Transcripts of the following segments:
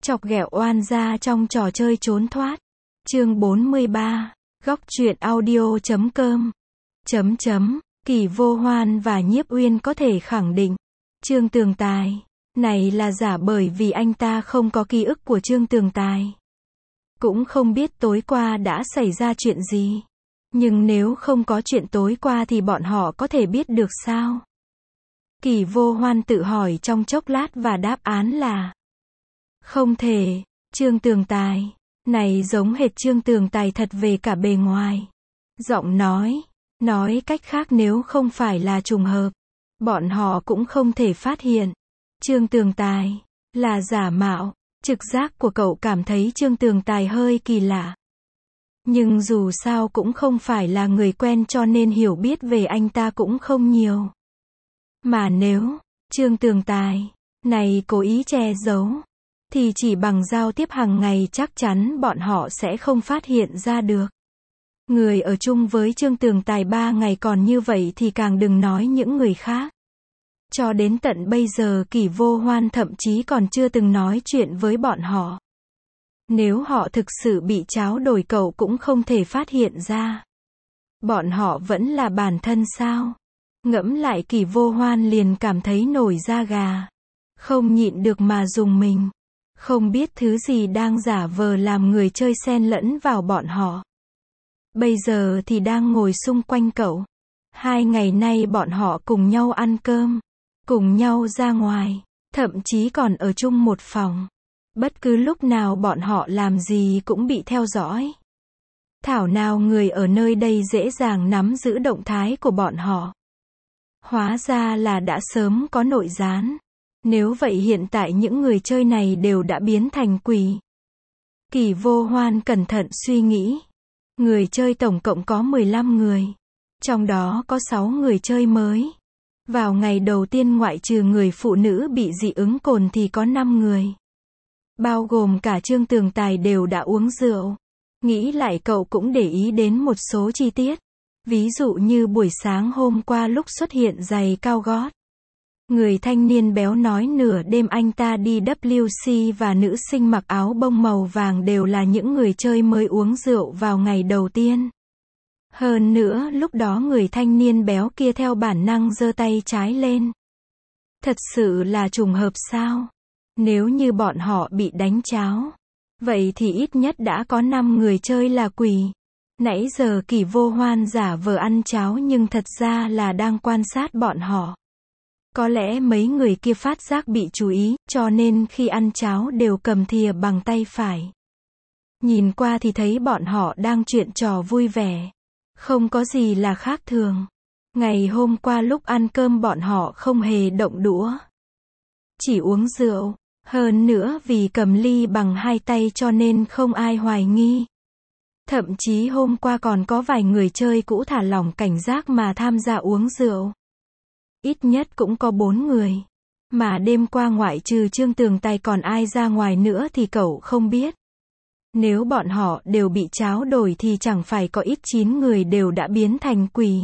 Chọc ghẹo oan gia trong trò chơi trốn thoát. Chương 43. Góc truyện audio.com. Kỳ Vô Hoan và Nhiếp Uyên có thể khẳng định, Trương Tường Tài này là giả bởi vì anh ta không có ký ức của Trương Tường Tài. Cũng không biết tối qua đã xảy ra chuyện gì. Nhưng nếu không có chuyện tối qua thì bọn họ có thể biết được sao? Kỳ Vô Hoan tự hỏi trong chốc lát và đáp án là không thể. Trương Tường Tài này giống hệt Trương Tường Tài thật về cả bề ngoài. Giọng nói cách khác, nếu không phải là trùng hợp, bọn họ cũng không thể phát hiện Trương Tường Tài là giả mạo. Trực giác của cậu cảm thấy Trương Tường Tài hơi kỳ lạ. Nhưng dù sao cũng không phải là người quen cho nên hiểu biết về anh ta cũng không nhiều. Mà nếu Trương Tường Tài này cố ý che giấu, thì chỉ bằng giao tiếp hàng ngày chắc chắn bọn họ sẽ không phát hiện ra được. Người ở chung với Trương Tường Tài 3 ngày còn như vậy thì càng đừng nói những người khác. Cho đến tận bây giờ Kỳ Vô Hoan thậm chí còn chưa từng nói chuyện với bọn họ. Nếu họ thực sự bị tráo đổi cậu cũng không thể phát hiện ra. Bọn họ vẫn là bản thân sao? Ngẫm lại Kỳ Vô Hoan liền cảm thấy nổi da gà. Không nhịn được mà rùng mình. Không biết thứ gì đang giả vờ làm người chơi xen lẫn vào bọn họ. Bây giờ thì đang ngồi xung quanh cậu. 2 ngày nay bọn họ cùng nhau ăn cơm, cùng nhau ra ngoài, thậm chí còn ở chung một phòng. Bất cứ lúc nào bọn họ làm gì cũng bị theo dõi. Thảo nào người ở nơi đây dễ dàng nắm giữ động thái của bọn họ. Hóa ra là đã sớm có nội gián. Nếu vậy hiện tại những người chơi này đều đã biến thành quỷ. Kỳ Vô Hoan cẩn thận suy nghĩ. Người chơi tổng cộng có 15 người. Trong đó có 6 người chơi mới. Vào ngày đầu tiên ngoại trừ người phụ nữ bị dị ứng cồn thì có 5 người. Bao gồm cả Trương Tường Tài đều đã uống rượu. Nghĩ lại cậu cũng để ý đến một số chi tiết. Ví dụ như buổi sáng hôm qua lúc xuất hiện giày cao gót. Người thanh niên béo nói nửa đêm anh ta đi WC và nữ sinh mặc áo bông màu vàng đều là những người chơi mới uống rượu vào ngày đầu tiên. Hơn nữa lúc đó người thanh niên béo kia theo bản năng giơ tay trái lên. Thật sự là trùng hợp sao? Nếu như bọn họ bị đánh cháo, vậy thì ít nhất đã có 5 người chơi là quỷ. Nãy giờ Kỳ Vô Hoan giả vờ ăn cháo nhưng thật ra là đang quan sát bọn họ. Có lẽ mấy người kia phát giác bị chú ý, cho nên khi ăn cháo đều cầm thìa bằng tay phải. Nhìn qua thì thấy bọn họ đang chuyện trò vui vẻ. Không có gì là khác thường. Ngày hôm qua lúc ăn cơm bọn họ không hề động đũa. Chỉ uống rượu. Hơn nữa vì cầm ly bằng 2 tay cho nên không ai hoài nghi. Thậm chí hôm qua còn có vài người chơi cũ thả lỏng cảnh giác mà tham gia uống rượu. Ít nhất cũng có 4 người. Mà đêm qua ngoại trừ Trương Tường Tài còn ai ra ngoài nữa thì cậu không biết. Nếu bọn họ đều bị tráo đổi thì chẳng phải có ít 9 người đều đã biến thành quỷ.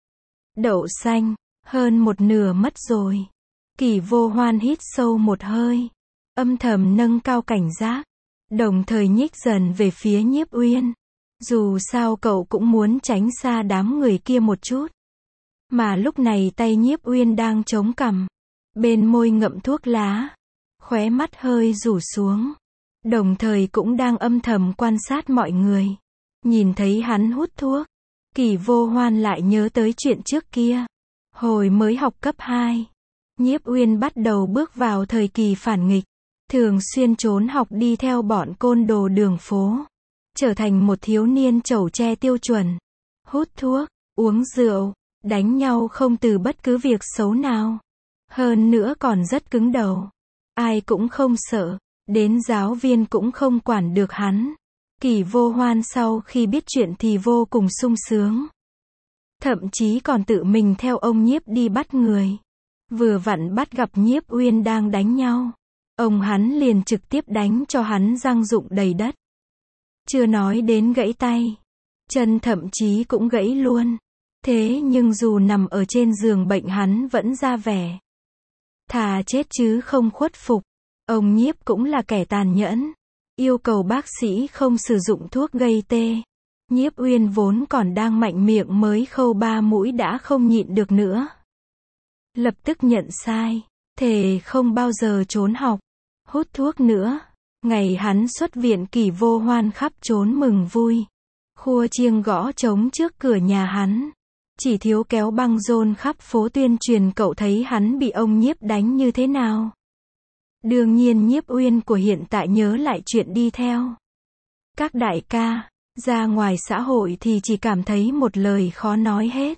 Đậu xanh, hơn một nửa mất rồi. Kỳ Vô Hoan hít sâu một hơi. Âm thầm nâng cao cảnh giác. Đồng thời nhích dần về phía Nhiếp Uyên. Dù sao cậu cũng muốn tránh xa đám người kia một chút. Mà lúc này tay Nhiếp Uyên đang chống cằm. Bên môi ngậm thuốc lá. Khóe mắt hơi rủ xuống. Đồng thời cũng đang âm thầm quan sát mọi người. Nhìn thấy hắn hút thuốc. Kỳ Vô Hoan lại nhớ tới chuyện trước kia. Hồi mới học cấp 2. Nhiếp Uyên bắt đầu bước vào thời kỳ phản nghịch. Thường xuyên trốn học đi theo bọn côn đồ đường phố. Trở thành một thiếu niên chẩu tre tiêu chuẩn. Hút thuốc, uống rượu, đánh nhau không từ bất cứ việc xấu nào. Hơn nữa còn rất cứng đầu. Ai cũng không sợ. Đến giáo viên cũng không quản được hắn. Kỳ Vô Hoan sau khi biết chuyện thì vô cùng sung sướng. Thậm chí còn tự mình theo ông Nhiếp đi bắt người. Vừa vặn bắt gặp Nhiếp Uyên đang đánh nhau. Ông hắn liền trực tiếp đánh cho hắn răng rụng đầy đất. Chưa nói đến gãy tay. Chân thậm chí cũng gãy luôn. Thế nhưng dù nằm ở trên giường bệnh hắn vẫn ra vẻ thà chết chứ không khuất phục. Ông Nhiếp cũng là kẻ tàn nhẫn, yêu cầu bác sĩ không sử dụng thuốc gây tê. Nhiếp Uyên vốn còn đang mạnh miệng mới khâu 3 mũi đã không nhịn được nữa. Lập tức nhận sai, thề không bao giờ trốn học, hút thuốc nữa. Ngày hắn xuất viện Kỷ Vô Hoan khắp trốn mừng vui. Khua chiêng gõ trống trước cửa nhà hắn. Chỉ thiếu kéo băng rôn khắp phố tuyên truyền cậu thấy hắn bị ông Nhiếp đánh như thế nào. Đương nhiên Nhiếp Uyên của hiện tại nhớ lại chuyện đi theo các đại ca, ra ngoài xã hội thì chỉ cảm thấy một lời khó nói hết.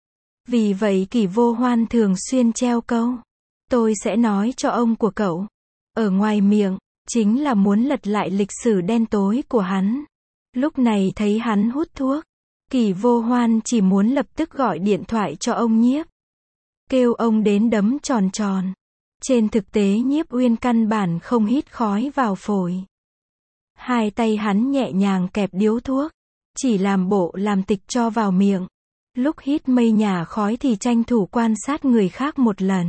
Vì vậy Kỷ Vô Hoan thường xuyên treo câu, tôi sẽ nói cho ông của cậu. Ở ngoài miệng, chính là muốn lật lại lịch sử đen tối của hắn. Lúc này thấy hắn hút thuốc, Kỷ Vô Hoan chỉ muốn lập tức gọi điện thoại cho ông Nhiếp, kêu ông đến đấm tròn tròn. Trên thực tế Nhiếp Uyên căn bản không hít khói vào phổi. Hai tay hắn nhẹ nhàng kẹp điếu thuốc, chỉ làm bộ làm tịch cho vào miệng. Lúc hít mây nhà khói thì tranh thủ quan sát người khác một lần.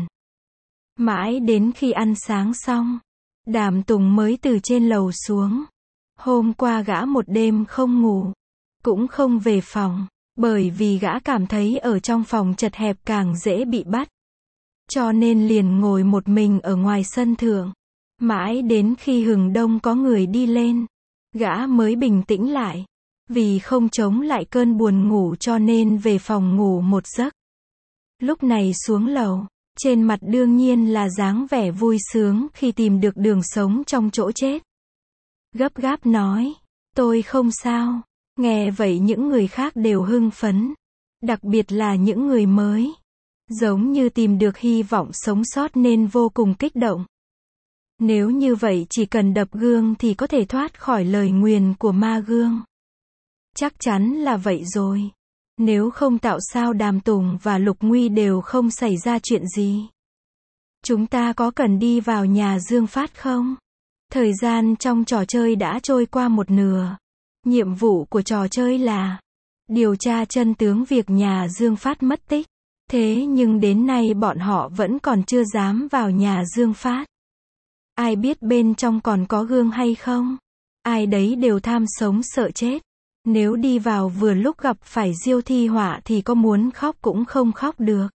Mãi đến khi ăn sáng xong, Đàm Tùng mới từ trên lầu xuống. Hôm qua gã một đêm không ngủ, cũng không về phòng, bởi vì gã cảm thấy ở trong phòng chật hẹp càng dễ bị bắt. Cho nên liền ngồi một mình ở ngoài sân thượng. Mãi đến khi hừng đông có người đi lên, gã mới bình tĩnh lại. Vì không chống lại cơn buồn ngủ cho nên về phòng ngủ một giấc. Lúc này xuống lầu, trên mặt đương nhiên là dáng vẻ vui sướng khi tìm được đường sống trong chỗ chết. Gấp gáp nói, tôi không sao. Nghe vậy những người khác đều hưng phấn. Đặc biệt là những người mới. Giống như tìm được hy vọng sống sót nên vô cùng kích động. Nếu như vậy chỉ cần đập gương thì có thể thoát khỏi lời nguyền của ma gương. Chắc chắn là vậy rồi. Nếu không tạo sao Đàm Tùng và Lục Nguy đều không xảy ra chuyện gì. Chúng ta có cần đi vào nhà Dương Phát không? Thời gian trong trò chơi đã trôi qua một nửa. Nhiệm vụ của trò chơi là điều tra chân tướng việc nhà Dương Phát mất tích. Thế nhưng đến nay bọn họ vẫn còn chưa dám vào nhà Dương Phát. Ai biết bên trong còn có gương hay không? Ai đấy đều tham sống sợ chết. Nếu đi vào vừa lúc gặp phải Diêu Thi Họa thì có muốn khóc cũng không khóc được.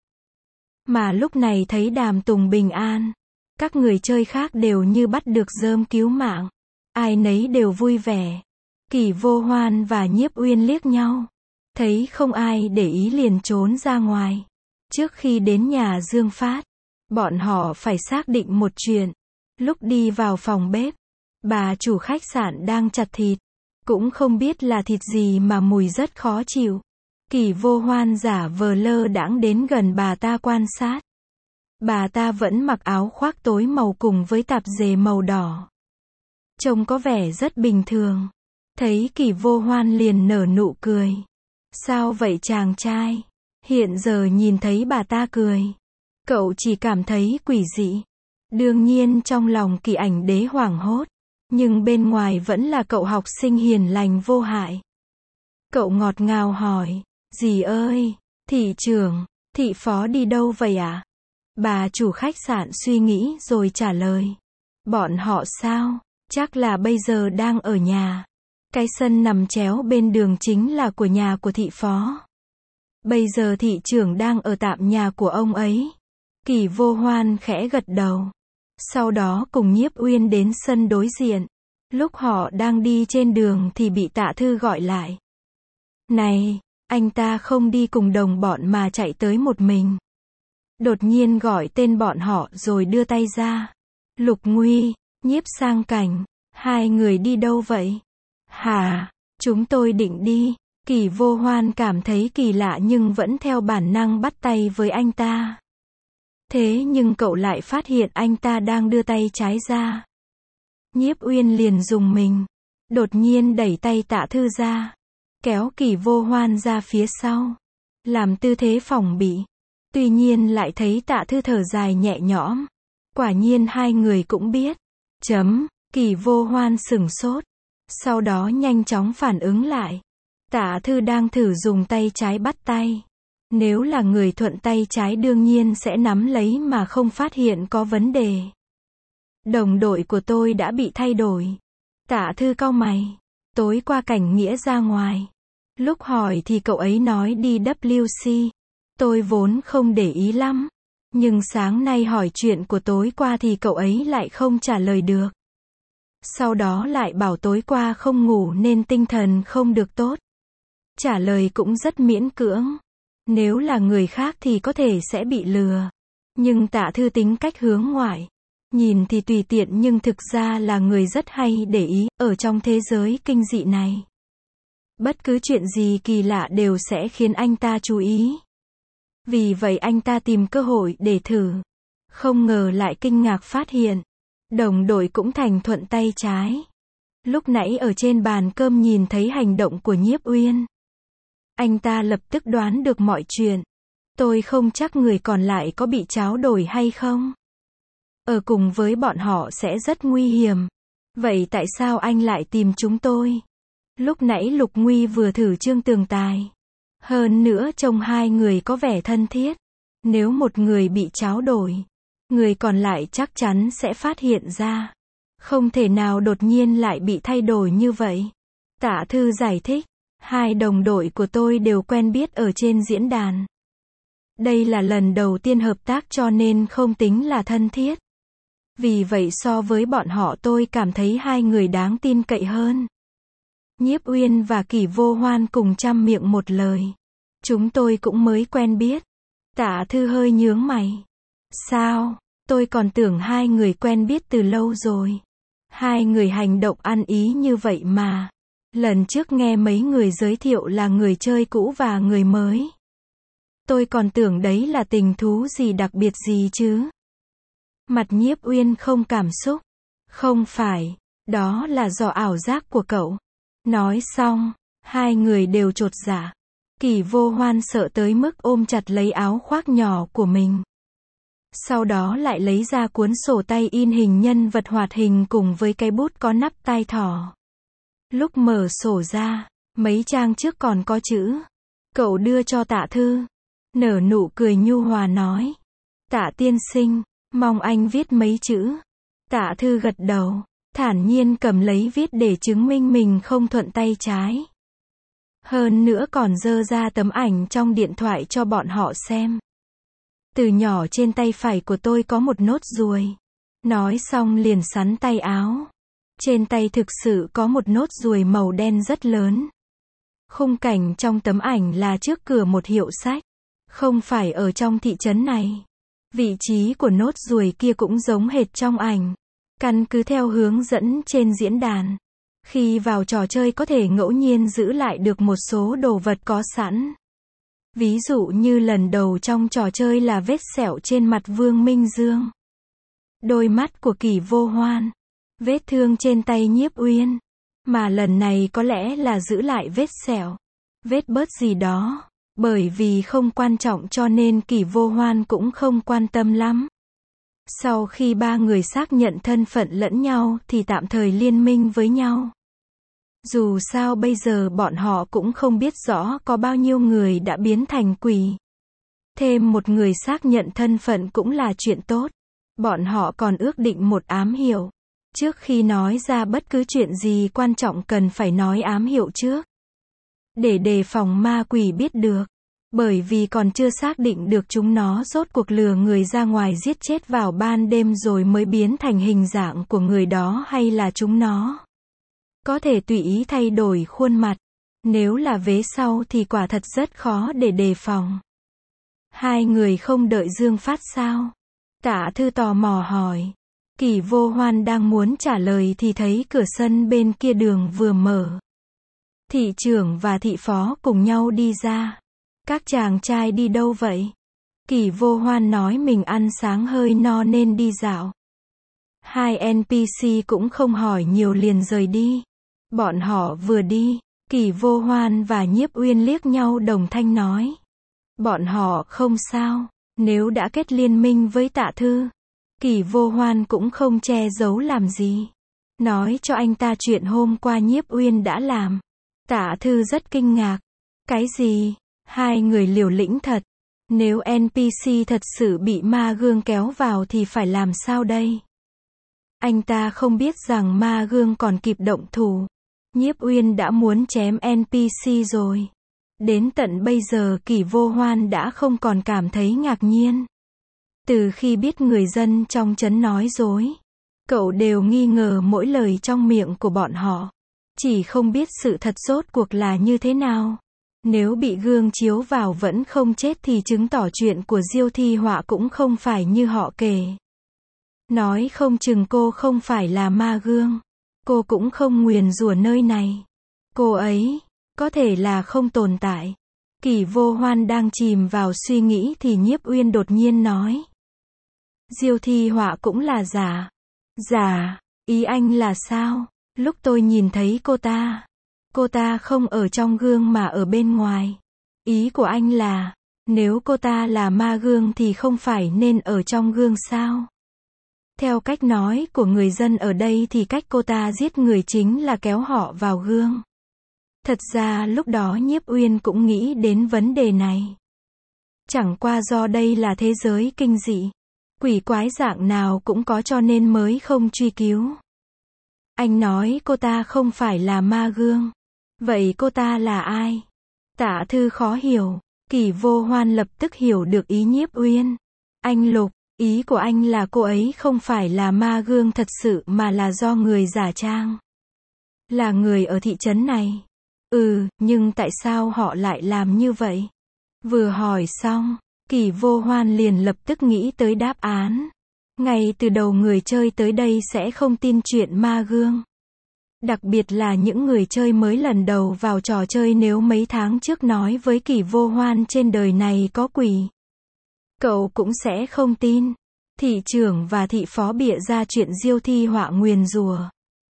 Mà lúc này thấy Đàm Tùng bình an, các người chơi khác đều như bắt được rơm cứu mạng. Ai nấy đều vui vẻ. Kỷ Vô Hoan và Nhiếp Uyên liếc nhau, thấy không ai để ý liền trốn ra ngoài. Trước khi đến nhà Dương Phát, bọn họ phải xác định một chuyện. Lúc đi vào phòng bếp, bà chủ khách sạn đang chặt thịt. Cũng không biết là thịt gì mà mùi rất khó chịu. Kỷ Vô Hoan giả vờ lơ đãng đến gần bà ta quan sát. Bà ta vẫn mặc áo khoác tối màu cùng với tạp dề màu đỏ. Trông có vẻ rất bình thường. Thấy Kỷ Vô Hoan liền nở nụ cười. Sao vậy chàng trai? Hiện giờ nhìn thấy bà ta cười, cậu chỉ cảm thấy quỷ dị. Đương nhiên trong lòng Kỷ Ảnh Đế hoảng hốt. Nhưng bên ngoài vẫn là cậu học sinh hiền lành vô hại. Cậu ngọt ngào hỏi, dì ơi, thị trưởng, thị phó đi đâu vậy ạ? Bà chủ khách sạn suy nghĩ rồi trả lời. Bọn họ sao? Chắc là bây giờ đang ở nhà. Cái sân nằm chéo bên đường chính là của nhà của thị phó. Bây giờ thị trưởng đang ở tạm nhà của ông ấy. Kỷ Vô Hoan khẽ gật đầu. Sau đó cùng Nhiếp Uyên đến sân đối diện. Lúc họ đang đi trên đường thì bị Tạ Thư gọi lại. Này, anh ta không đi cùng đồng bọn mà chạy tới một mình. Đột nhiên gọi tên bọn họ rồi đưa tay ra. Lục Nguy, Nhiếp Sang Cảnh, hai người đi đâu vậy? Hả, chúng tôi định đi. Kỷ Vô Hoan cảm thấy kỳ lạ nhưng vẫn theo bản năng bắt tay với anh ta. Thế nhưng cậu lại phát hiện anh ta đang đưa tay trái ra. Nhiếp Uyên liền rùng mình. Đột nhiên đẩy tay Tạ Thư ra. Kéo Kỷ Vô Hoan ra phía sau. Làm tư thế phòng bị. Tuy nhiên lại thấy Tạ Thư thở dài nhẹ nhõm. Quả nhiên hai người cũng biết. Kỷ Vô Hoan sửng sốt. Sau đó nhanh chóng phản ứng lại. Tạ Thư đang thử dùng tay trái bắt tay. Nếu là người thuận tay trái đương nhiên sẽ nắm lấy mà không phát hiện có vấn đề. Đồng đội của tôi đã bị thay đổi. Tạ Thư cau mày. Tối qua Cảnh Nghĩa ra ngoài. Lúc hỏi thì cậu ấy nói đi WC. Tôi vốn không để ý lắm. Nhưng sáng nay hỏi chuyện của tối qua thì cậu ấy lại không trả lời được. Sau đó lại bảo tối qua không ngủ nên tinh thần không được tốt. Trả lời cũng rất miễn cưỡng. Nếu là người khác thì có thể sẽ bị lừa. Nhưng Tạ Thư tính cách hướng ngoại. Nhìn thì tùy tiện nhưng thực ra là người rất hay để ý, ở trong thế giới kinh dị này. Bất cứ chuyện gì kỳ lạ đều sẽ khiến anh ta chú ý. Vì vậy anh ta tìm cơ hội để thử. Không ngờ lại kinh ngạc phát hiện. Đồng đội cũng thành thuận tay trái. Lúc nãy ở trên bàn cơm nhìn thấy hành động của Nhiếp Uyên. Anh ta lập tức đoán được mọi chuyện. Tôi không chắc người còn lại có bị tráo đổi hay không. Ở cùng với bọn họ sẽ rất nguy hiểm. Vậy tại sao anh lại tìm chúng tôi? Lúc nãy Lục Nguy vừa thử Trương Tường Tài. Hơn nữa trông hai người có vẻ thân thiết. Nếu một người bị tráo đổi, người còn lại chắc chắn sẽ phát hiện ra. Không thể nào đột nhiên lại bị thay đổi như vậy. Tạ Thư giải thích. Hai đồng đội của tôi đều quen biết ở trên diễn đàn. Đây là lần đầu tiên hợp tác cho nên không tính là thân thiết. Vì vậy so với bọn họ tôi cảm thấy hai người đáng tin cậy hơn. Nhiếp Uyên và Kỷ Vô Hoan cùng trăm miệng một lời. Chúng tôi cũng mới quen biết. Tạ Thư hơi nhướng mày. Sao? Tôi còn tưởng hai người quen biết từ lâu rồi. Hai người hành động ăn ý như vậy mà. Lần trước nghe mấy người giới thiệu là người chơi cũ và người mới. Tôi còn tưởng đấy là tình thú gì đặc biệt gì chứ. Mặt Nhiếp Uyên không cảm xúc. Không phải, đó là do ảo giác của cậu. Nói xong, hai người đều chột dạ. Kỷ Vô Hoan sợ tới mức ôm chặt lấy áo khoác nhỏ của mình. Sau đó lại lấy ra cuốn sổ tay in hình nhân vật hoạt hình cùng với cái bút có nắp tai thỏ. Lúc mở sổ ra, mấy trang trước còn có chữ. Cậu đưa cho Tạ Thư. Nở nụ cười nhu hòa nói. Tạ tiên sinh, mong anh viết mấy chữ. Tạ Thư gật đầu, thản nhiên cầm lấy viết để chứng minh mình không thuận tay trái. Hơn nữa còn dơ ra tấm ảnh trong điện thoại cho bọn họ xem. Từ nhỏ trên tay phải của tôi có một nốt ruồi. Nói xong liền xắn tay áo. Trên tay thực sự có một nốt ruồi màu đen rất lớn. Khung cảnh trong tấm ảnh là trước cửa một hiệu sách. Không phải ở trong thị trấn này. Vị trí của nốt ruồi kia cũng giống hệt trong ảnh. Căn cứ theo hướng dẫn trên diễn đàn. Khi vào trò chơi có thể ngẫu nhiên giữ lại được một số đồ vật có sẵn. Ví dụ như lần đầu trong trò chơi là vết sẹo trên mặt Vương Minh Dương. Đôi mắt của Kỷ Vô Hoan. Vết thương trên tay Nhiếp Uyên. Mà lần này có lẽ là giữ lại vết sẹo. Vết bớt gì đó. Bởi vì không quan trọng cho nên Kỷ Vô Hoan cũng không quan tâm lắm. Sau khi ba người xác nhận thân phận lẫn nhau thì tạm thời liên minh với nhau. Dù sao bây giờ bọn họ cũng không biết rõ có bao nhiêu người đã biến thành quỷ. Thêm một người xác nhận thân phận cũng là chuyện tốt. Bọn họ còn ước định một ám hiệu. Trước khi nói ra bất cứ chuyện gì quan trọng cần phải nói ám hiệu trước. Để đề phòng ma quỷ biết được. Bởi vì còn chưa xác định được chúng nó rốt cuộc lừa người ra ngoài giết chết vào ban đêm rồi mới biến thành hình dạng của người đó hay là chúng nó có thể tùy ý thay đổi khuôn mặt. Nếu là vế sau thì quả thật rất khó để đề phòng. Hai người không đợi Dương Phát sao? Tạ Thư tò mò hỏi. Kỷ Vô Hoan đang muốn trả lời thì thấy cửa sân bên kia đường vừa mở. Thị trưởng và thị phó cùng nhau đi ra. Các chàng trai đi đâu vậy? Kỷ Vô Hoan nói mình ăn sáng hơi no nên đi dạo. Hai NPC cũng không hỏi nhiều liền rời đi. Bọn họ vừa đi, Kỷ Vô Hoan và Nhiếp Uyên liếc nhau đồng thanh nói. Bọn họ không sao, nếu đã kết liên minh với Tạ Thư. Kỷ Vô Hoan cũng không che giấu làm gì. Nói cho anh ta chuyện hôm qua Nhiếp Uyên đã làm. Tạ Thư rất kinh ngạc. Cái gì? Hai người liều lĩnh thật. Nếu NPC thật sự bị ma gương kéo vào thì phải làm sao đây? Anh ta không biết rằng ma gương còn kịp động thủ. Nhiếp Uyên đã muốn chém NPC rồi. Đến tận bây giờ Kỷ Vô Hoan đã không còn cảm thấy ngạc nhiên. Từ khi biết người dân trong trấn nói dối, cậu đều nghi ngờ mỗi lời trong miệng của bọn họ. Chỉ không biết sự thật rốt cuộc là như thế nào. Nếu bị gương chiếu vào vẫn không chết thì chứng tỏ chuyện của Diêu Thi Họa cũng không phải như họ kể. Nói không chừng cô không phải là ma gương. Cô cũng không nguyền rủa nơi này. Cô ấy, có thể là không tồn tại. Kỷ Vô Hoan đang chìm vào suy nghĩ thì Nhiếp Uyên đột nhiên nói. Diêu Thi Họa cũng là giả. Giả, ý anh là sao? Lúc tôi nhìn thấy cô ta không ở trong gương mà ở bên ngoài. Ý của anh là, nếu cô ta là ma gương thì không phải nên ở trong gương sao? Theo cách nói của người dân ở đây thì cách cô ta giết người chính là kéo họ vào gương. Thật ra lúc đó Nhiếp Uyên cũng nghĩ đến vấn đề này. Chẳng qua do đây là thế giới kinh dị. Quỷ quái dạng nào cũng có cho nên mới không truy cứu. Anh nói cô ta không phải là ma gương. Vậy cô ta là ai? Tạ Thư khó hiểu. Kỷ Vô Hoan lập tức hiểu được ý Nhiếp Uyên. Anh Lục, ý của anh là cô ấy không phải là ma gương thật sự mà là do người giả trang. Là người ở thị trấn này. Nhưng tại sao họ lại làm như vậy? Vừa hỏi xong, Kỷ Vô Hoan liền lập tức nghĩ tới đáp án. Ngay từ đầu người chơi tới đây sẽ không tin chuyện ma gương. Đặc biệt là những người chơi mới lần đầu vào trò chơi nếu mấy tháng trước nói với Kỷ Vô Hoan trên đời này có quỷ. Cậu cũng sẽ không tin. Thị trưởng và thị phó bịa ra chuyện Diêu Thi Họa nguyền rủa.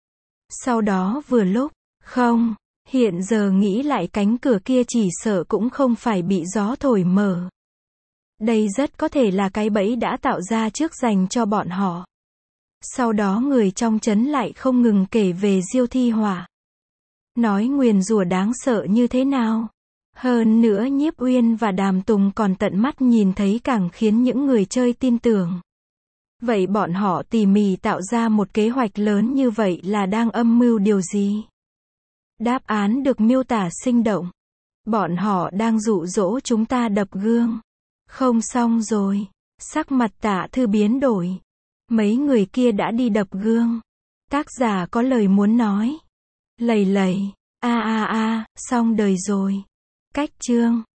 Sau đó vừa lúc, không, hiện giờ nghĩ lại cánh cửa kia chỉ sợ cũng không phải bị gió thổi mở. Đây rất có thể là cái bẫy đã tạo ra trước dành cho bọn họ. Sau đó người trong trấn lại không ngừng kể về Diêu Thi Họa. Nói nguyền rủa đáng sợ như thế nào. Hơn nữa Nhiếp Uyên và Đàm Tùng còn tận mắt nhìn thấy càng khiến những người chơi tin tưởng. Vậy bọn họ tỉ mỉ tạo ra một kế hoạch lớn như vậy là đang âm mưu điều gì? Đáp án được miêu tả sinh động. Bọn họ đang dụ dỗ chúng ta đập gương. Không xong rồi. Sắc mặt Tạ Thư biến đổi. Mấy người kia đã đi đập gương. Tác giả có lời muốn nói. Lầy lầy. Xong đời rồi. Cách chương.